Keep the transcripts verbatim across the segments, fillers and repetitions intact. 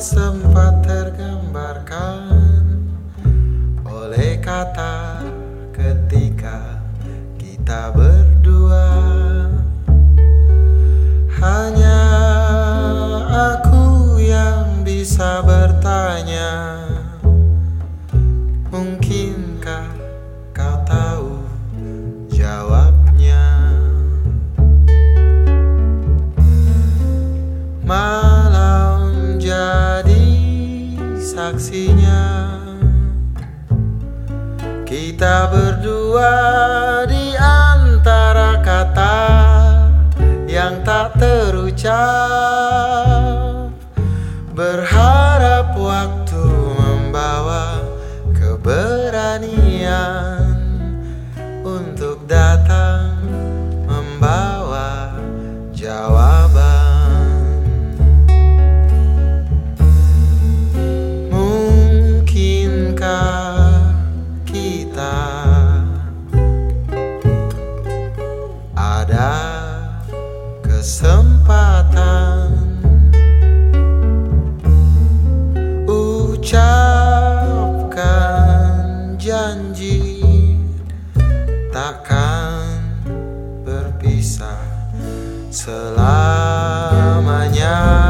sempat tergambarkan oleh kata ketika kita berdua. Hanya aku yang bisa bertanya, mungkinkah kau tahu jawabnya? Malam jadi saksinya, kita berdua di antara kata yang tak terucap, berharap waktu membawa keberanian untuk datang membawa jawaban. Mungkinkah kita ada kesempatan ucapkan janji takkan berpisah selamanya.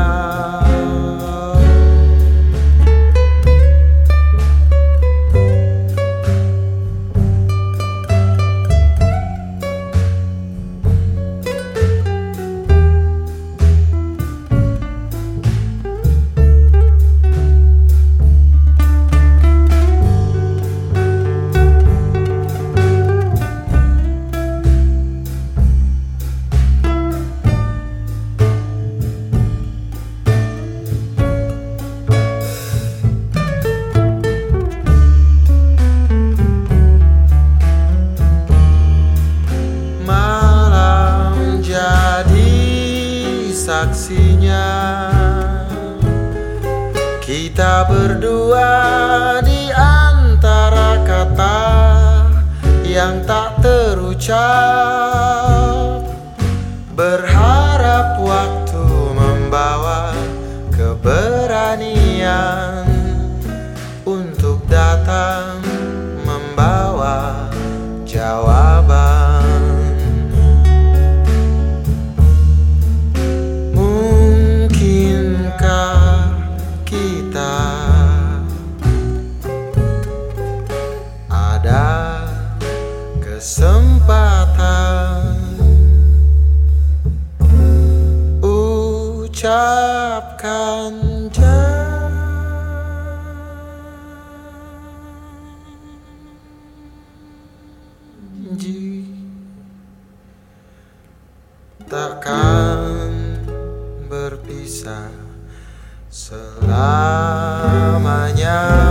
Saksinya, kita berdua di antara kata yang tak terucap, berharap waktu membawa keberanian untuk datang membawa jawaban. Kesempatan ucapkan janji takkan berpisah selamanya.